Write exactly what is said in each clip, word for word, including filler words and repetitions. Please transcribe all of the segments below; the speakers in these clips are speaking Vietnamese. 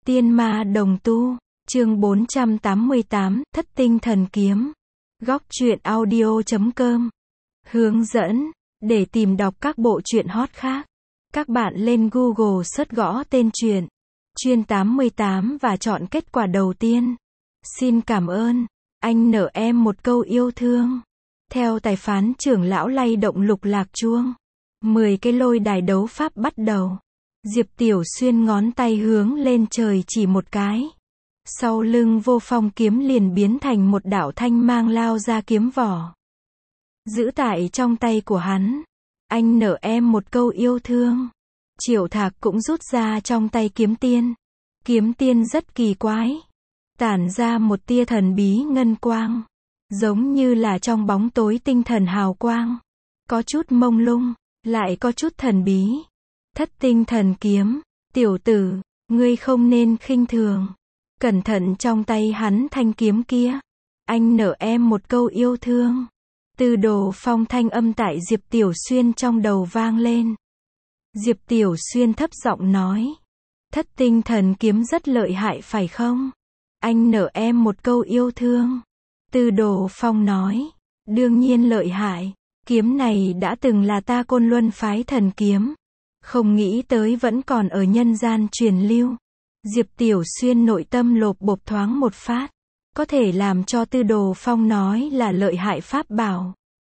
Tiên ma đồng tu, chương bốn trăm tám mươi tám, Thất tinh thần kiếm. Góc truyện audio chấm com. Hướng dẫn, để tìm đọc các bộ truyện hot khác, các bạn lên Google search gõ tên truyện, Chuyên tám mươi tám và chọn kết quả đầu tiên. Xin cảm ơn, anh nợ em một câu yêu thương. Theo tài phán trưởng lão lay động lục lạc chuông. Mười cái lôi đài đấu pháp bắt đầu. Diệp Tiểu Xuyên ngón tay hướng lên trời chỉ một cái. Sau lưng Vô Phong kiếm liền biến thành một đạo thanh mang lao ra kiếm vỏ. Giữ tại trong tay của hắn. Anh nợ em một câu yêu thương. Triệu Thạc cũng rút ra trong tay kiếm tiên. Kiếm tiên rất kỳ quái. Tản ra một tia thần bí ngân quang. Giống như là trong bóng tối tinh thần hào quang. Có chút mông lung, lại có chút thần bí. Thất tinh thần kiếm, tiểu tử, ngươi không nên khinh thường. Cẩn thận trong tay hắn thanh kiếm kia. Anh nợ em một câu yêu thương. Từ Đồ Phong thanh âm tại Diệp Tiểu Xuyên trong đầu vang lên. Diệp Tiểu Xuyên thấp giọng nói. Thất tinh thần kiếm rất lợi hại phải không? Anh nợ em một câu yêu thương. Từ Đồ Phong nói. Đương nhiên lợi hại. Kiếm này đã từng là ta Côn Luân phái thần kiếm. Không nghĩ tới vẫn còn ở nhân gian truyền lưu. Diệp Tiểu Xuyên nội tâm lộp bộp thoáng một phát. Có thể làm cho Tư Đồ Phong nói là lợi hại pháp bảo.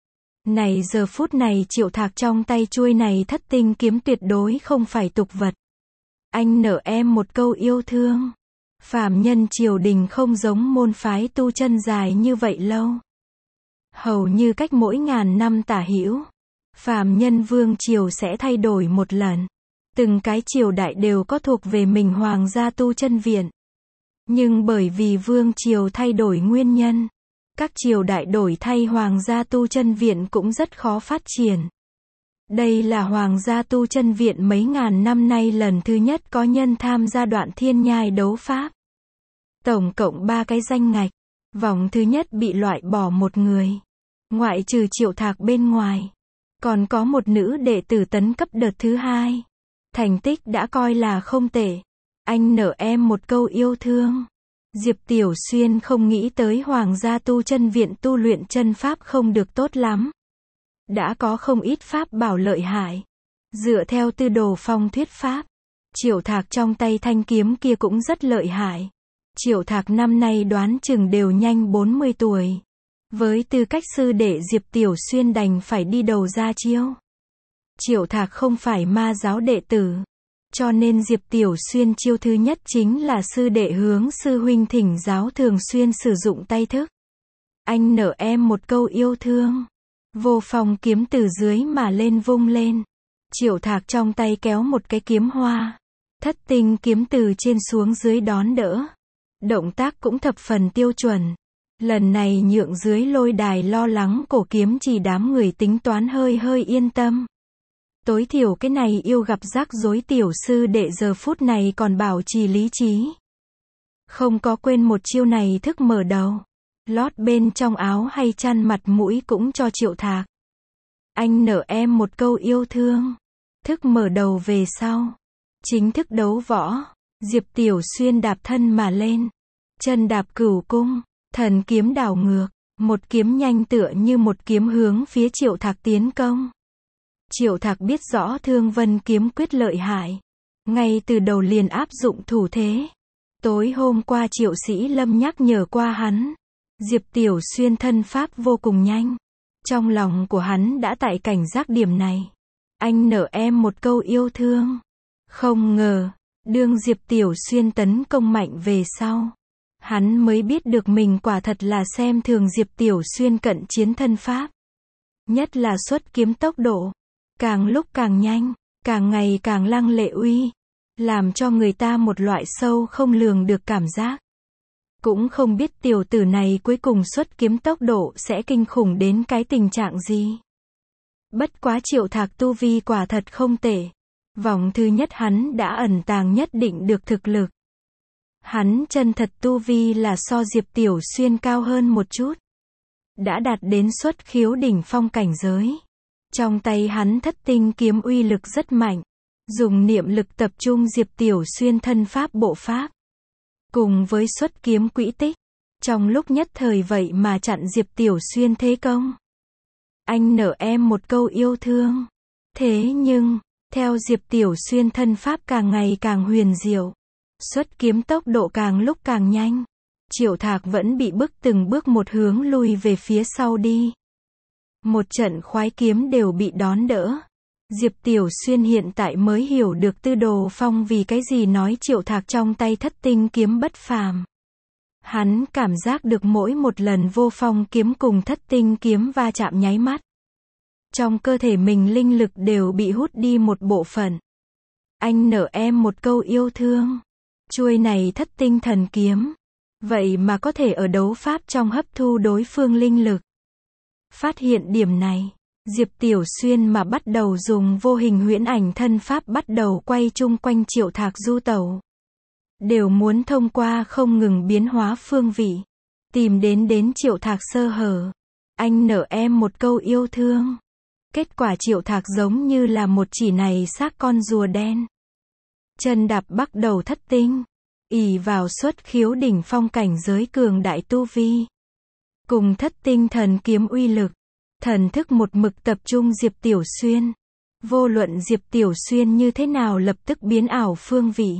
Này giờ phút này Triệu Thạc trong tay chuôi này thất tinh kiếm tuyệt đối không phải tục vật. Anh nợ em một câu yêu thương. Phàm nhân triều đình không giống môn phái tu chân dài như vậy lâu. Hầu như cách mỗi ngàn năm tả hữu. Phàm nhân vương triều sẽ thay đổi một lần. Từng cái triều đại đều có thuộc về mình hoàng gia tu chân viện. Nhưng bởi vì vương triều thay đổi nguyên nhân, các triều đại đổi thay hoàng gia tu chân viện cũng rất khó phát triển. Đây là hoàng gia tu chân viện mấy ngàn năm nay lần thứ nhất có nhân tham gia đoạn thiên nhai đấu pháp. Tổng cộng ba cái danh ngạch. Vòng thứ nhất bị loại bỏ một người. Ngoại trừ Triệu Thạc bên ngoài. Còn có một nữ đệ tử tấn cấp đợt thứ hai. Thành tích đã coi là không tệ. Anh nợ em một câu yêu thương. Diệp Tiểu Xuyên không nghĩ tới hoàng gia tu chân viện tu luyện chân pháp không được tốt lắm. Đã có không ít pháp bảo lợi hại. Dựa theo Tư Đồ Phong thuyết pháp, Triệu Thạc trong tay thanh kiếm kia cũng rất lợi hại. Triệu Thạc năm nay đoán chừng đều nhanh bốn mươi tuổi. Với tư cách sư đệ Diệp Tiểu Xuyên đành phải đi đầu ra chiêu. Triệu Thạc không phải ma giáo đệ tử. Cho nên Diệp Tiểu Xuyên chiêu thứ nhất chính là sư đệ hướng sư huynh thỉnh giáo thường xuyên sử dụng tay thức. Anh nợ em một câu yêu thương. Vô Phong kiếm từ dưới mà lên vung lên. Triệu Thạc trong tay kéo một cái kiếm hoa. Thất tinh kiếm từ trên xuống dưới đón đỡ. Động tác cũng thập phần tiêu chuẩn. Lần này nhượng dưới lôi đài lo lắng cổ kiếm chỉ đám người tính toán hơi hơi yên tâm. Tối thiểu cái này yêu gặp rắc rối tiểu sư đệ giờ phút này còn bảo trì lý trí. Không có quên một chiêu này thức mở đầu. Lót bên trong áo hay chăn mặt mũi cũng cho Triệu Thạc. Anh nợ em một câu yêu thương. Thức mở đầu về sau. Chính thức đấu võ. Diệp Tiểu Xuyên đạp thân mà lên. Chân đạp cửu cung. Thần kiếm đảo ngược. Một kiếm nhanh tựa như một kiếm hướng phía Triệu Thạc tiến công. Triệu Thạc biết rõ Thương Vân kiếm quyết lợi hại. Ngay từ đầu liền áp dụng thủ thế. Tối hôm qua Triệu Sĩ Lâm nhắc nhở qua hắn. Diệp Tiểu Xuyên thân pháp vô cùng nhanh. Trong lòng của hắn đã tại cảnh giác điểm này. Anh nợ em một câu yêu thương. Không ngờ, đương Diệp Tiểu Xuyên tấn công mạnh về sau. Hắn mới biết được mình quả thật là xem thường Diệp Tiểu Xuyên cận chiến thân pháp. Nhất là xuất kiếm tốc độ. Càng lúc càng nhanh, càng ngày càng lăng lệ uy. Làm cho người ta một loại sâu không lường được cảm giác. Cũng không biết tiểu tử này cuối cùng xuất kiếm tốc độ sẽ kinh khủng đến cái tình trạng gì. Bất quá Triệu Thạc tu vi quả thật không tệ. Vòng thứ nhất hắn đã ẩn tàng nhất định được thực lực. Hắn chân thật tu vi là so Diệp Tiểu Xuyên cao hơn một chút. Đã đạt đến xuất khiếu đỉnh phong cảnh giới. Trong tay hắn thất tinh kiếm uy lực rất mạnh. Dùng niệm lực tập trung Diệp Tiểu Xuyên thân pháp bộ pháp. cùng với xuất kiếm quỹ tích, trong lúc nhất thời vậy mà chặn Diệp Tiểu Xuyên thế công. Anh nợ em một câu yêu thương. Thế nhưng, theo Diệp Tiểu Xuyên thân pháp càng ngày càng huyền diệu, xuất kiếm tốc độ càng lúc càng nhanh, Triệu Thạc vẫn bị bức từng bước một hướng lui về phía sau đi. Một trận khoái kiếm đều bị đón đỡ. Diệp Tiểu Xuyên hiện tại mới hiểu được Tư Đồ Phong vì cái gì nói Triệu Thạc trong tay thất tinh kiếm bất phàm. Hắn cảm giác được mỗi một lần vô phong kiếm cùng thất tinh kiếm va chạm nháy mắt, trong cơ thể mình linh lực đều bị hút đi một bộ phận. Anh nợ em một câu yêu thương. Chuôi này thất tinh thần kiếm, vậy mà có thể ở đấu pháp trong hấp thu đối phương linh lực. Phát hiện điểm này, Diệp Tiểu Xuyên mà bắt đầu dùng vô hình huyễn ảnh thân pháp bắt đầu quay chung quanh Triệu Thạc du tẩu. Đều muốn thông qua không ngừng biến hóa phương vị, tìm đến đến Triệu Thạc sơ hở. Anh nợ em một câu yêu thương. Kết quả Triệu Thạc giống như là một chỉ này xác con rùa đen. Chân đạp bắt đầu thất tinh, ỷ vào xuất khiếu đỉnh phong cảnh giới cường đại tu vi. Cùng thất tinh thần kiếm uy lực, thần thức một mực tập trung Diệp Tiểu Xuyên. Vô luận Diệp Tiểu Xuyên như thế nào lập tức biến ảo phương vị.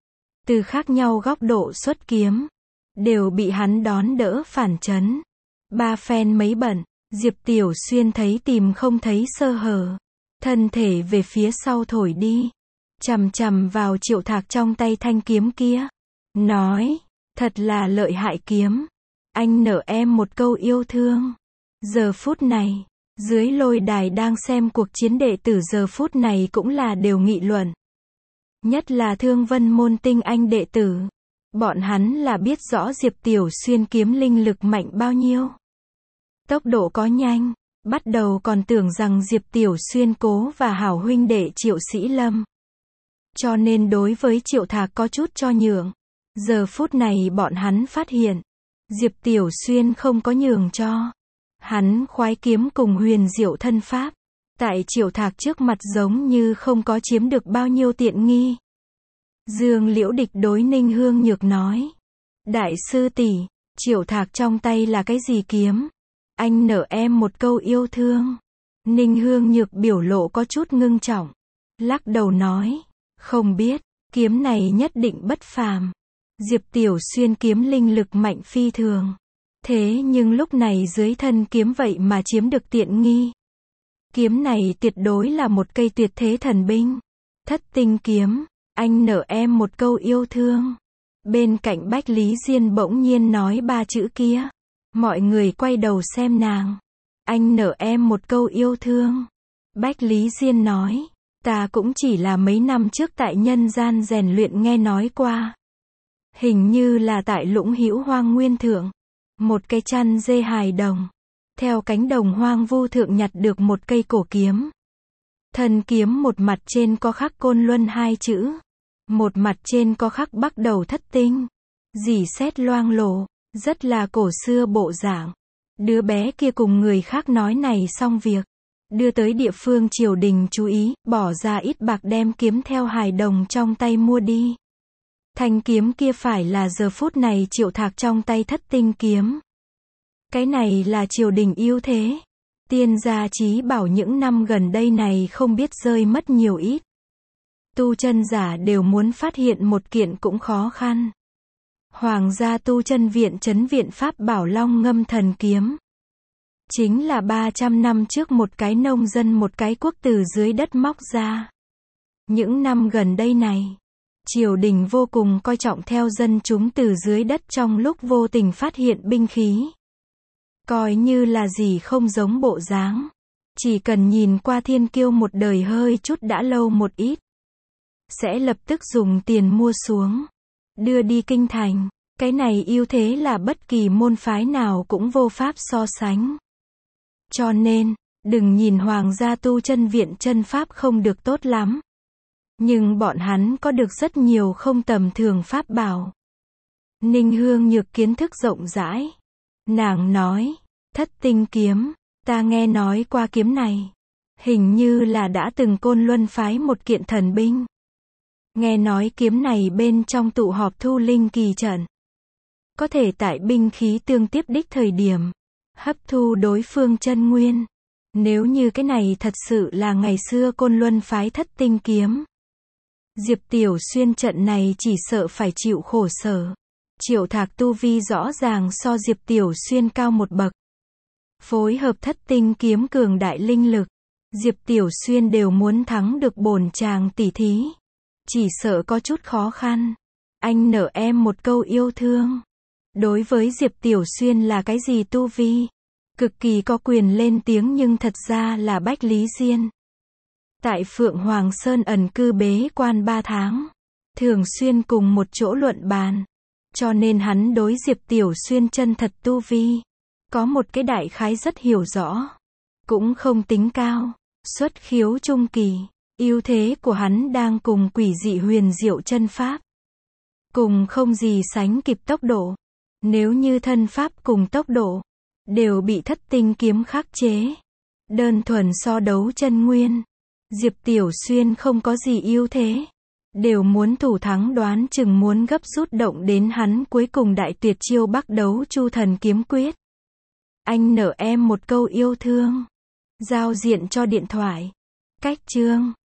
Từ khác nhau góc độ xuất kiếm, đều bị hắn đón đỡ phản chấn. Ba phen mấy bận, Diệp Tiểu Xuyên thấy tìm không thấy sơ hở. Thân thể về phía sau thổi đi. Chằm chằm vào Triệu Thạc trong tay thanh kiếm kia. Nói, thật là lợi hại kiếm. Anh nợ em một câu yêu thương. Giờ phút này, dưới lôi đài đang xem cuộc chiến đệ tử giờ phút này cũng là đều nghị luận. Nhất là Thương Vân môn tinh anh đệ tử. Bọn hắn là biết rõ Diệp Tiểu Xuyên kiếm linh lực mạnh bao nhiêu. Tốc độ có nhanh, bắt đầu còn tưởng rằng Diệp Tiểu Xuyên cố và hảo huynh đệ Triệu Sĩ Lâm. Cho nên đối với Triệu Thạc có chút cho nhượng. Giờ phút này bọn hắn phát hiện, Diệp Tiểu Xuyên không có nhường cho. Hắn khoái kiếm cùng huyền diệu thân pháp, tại Triệu Thạc trước mặt giống như không có chiếm được bao nhiêu tiện nghi. Dương Liễu Địch đối Ninh Hương Nhược nói. Đại sư tỷ, Triệu Thạc trong tay là cái gì kiếm? Anh nợ em một câu yêu thương. Ninh Hương Nhược biểu lộ có chút ngưng trọng. Lắc đầu nói. Không biết, kiếm này nhất định bất phàm. Diệp Tiểu Xuyên kiếm linh lực mạnh phi thường. Thế nhưng lúc này dưới thân kiếm vậy mà chiếm được tiện nghi. Kiếm này tuyệt đối là một cây tuyệt thế thần binh. Thất tinh kiếm, anh nợ em một câu yêu thương. Bên cạnh Bách Lý Diên bỗng nhiên nói ba chữ kia. Mọi người quay đầu xem nàng. Anh nợ em một câu yêu thương. Bách Lý Diên nói. Ta cũng chỉ là mấy năm trước tại nhân gian rèn luyện nghe nói qua. Hình như là tại Lũng Hữu Hoang Nguyên thượng. Một cây chăn dê hài đồng. Theo cánh đồng hoang vu thượng nhặt được một cây cổ kiếm. Thân kiếm một mặt trên có khắc Côn Luân hai chữ. Một mặt trên có khắc bắt đầu thất tinh. Dì xét loang lổ, rất là cổ xưa bộ dạng. Đứa bé kia cùng người khác nói này xong việc. Đưa tới địa phương triều đình chú ý, bỏ ra ít bạc đem kiếm theo hài đồng trong tay mua đi. Thanh kiếm kia phải là giờ phút này Triệu Thạc trong tay thất tinh kiếm. Cái này là triều đình ưu thế. Tiên gia chí bảo những năm gần đây này không biết rơi mất nhiều ít. Tu chân giả đều muốn phát hiện một kiện cũng khó khăn. Hoàng gia tu chân viện trấn viện Pháp bảo Long Ngâm thần kiếm. Chính là ba trăm năm trước một cái nông dân một cái quốc từ dưới đất móc ra. Những năm gần đây này, triều đình vô cùng coi trọng theo dân chúng từ dưới đất trong lúc vô tình phát hiện binh khí. Coi như là gì không giống bộ dáng. Chỉ cần nhìn qua thiên kiêu một đời hơi chút đã lâu một ít. Sẽ lập tức dùng tiền mua xuống. Đưa đi kinh thành. Cái này ưu thế là bất kỳ môn phái nào cũng vô pháp so sánh. Cho nên, đừng nhìn Hoàng gia tu chân viện chân pháp không được tốt lắm. Nhưng bọn hắn có được rất nhiều không tầm thường pháp bảo. Ninh Hương Nhược kiến thức rộng rãi. Nàng nói, thất tinh kiếm, ta nghe nói qua kiếm này. Hình như là đã từng Côn Luân phái một kiện thần binh. Nghe nói kiếm này bên trong tụ họp thu linh kỳ trận. Có thể tại binh khí tương tiếp đích thời điểm, hấp thu đối phương chân nguyên. Nếu như cái này thật sự là ngày xưa Côn Luân phái thất tinh kiếm. Diệp Tiểu Xuyên trận này chỉ sợ phải chịu khổ sở. Triệu Thạc tu vi rõ ràng so Diệp Tiểu Xuyên cao một bậc. Phối hợp thất tinh kiếm cường đại linh lực. Diệp Tiểu Xuyên đều muốn thắng được bổn chàng tỷ thí. Chỉ sợ có chút khó khăn. Anh nợ em một câu yêu thương. Đối với Diệp Tiểu Xuyên là cái gì tu vi? Cực kỳ có quyền lên tiếng nhưng thật ra là Bách Lý Diên. Tại Phượng Hoàng Sơn ẩn cư bế quan ba tháng. Thường xuyên cùng một chỗ luận bàn. Cho nên hắn đối Diệp Tiểu Xuyên chân thật tu vi. Có một cái đại khái rất hiểu rõ. Cũng không tính cao. Xuất khiếu trung kỳ. Ưu thế của hắn đang cùng quỷ dị huyền diệu chân pháp. Cùng không gì sánh kịp tốc độ. Nếu như thân pháp cùng tốc độ. Đều bị thất tinh kiếm khắc chế. Đơn thuần so đấu chân nguyên. Diệp Tiểu Xuyên không có gì ưu thế. Đều muốn thủ thắng đoán chừng muốn gấp rút động đến hắn cuối cùng đại tuyệt chiêu bắc đấu chu thần kiếm quyết. Anh nợ em một câu yêu thương. Giao diện cho điện thoại. Cách chương.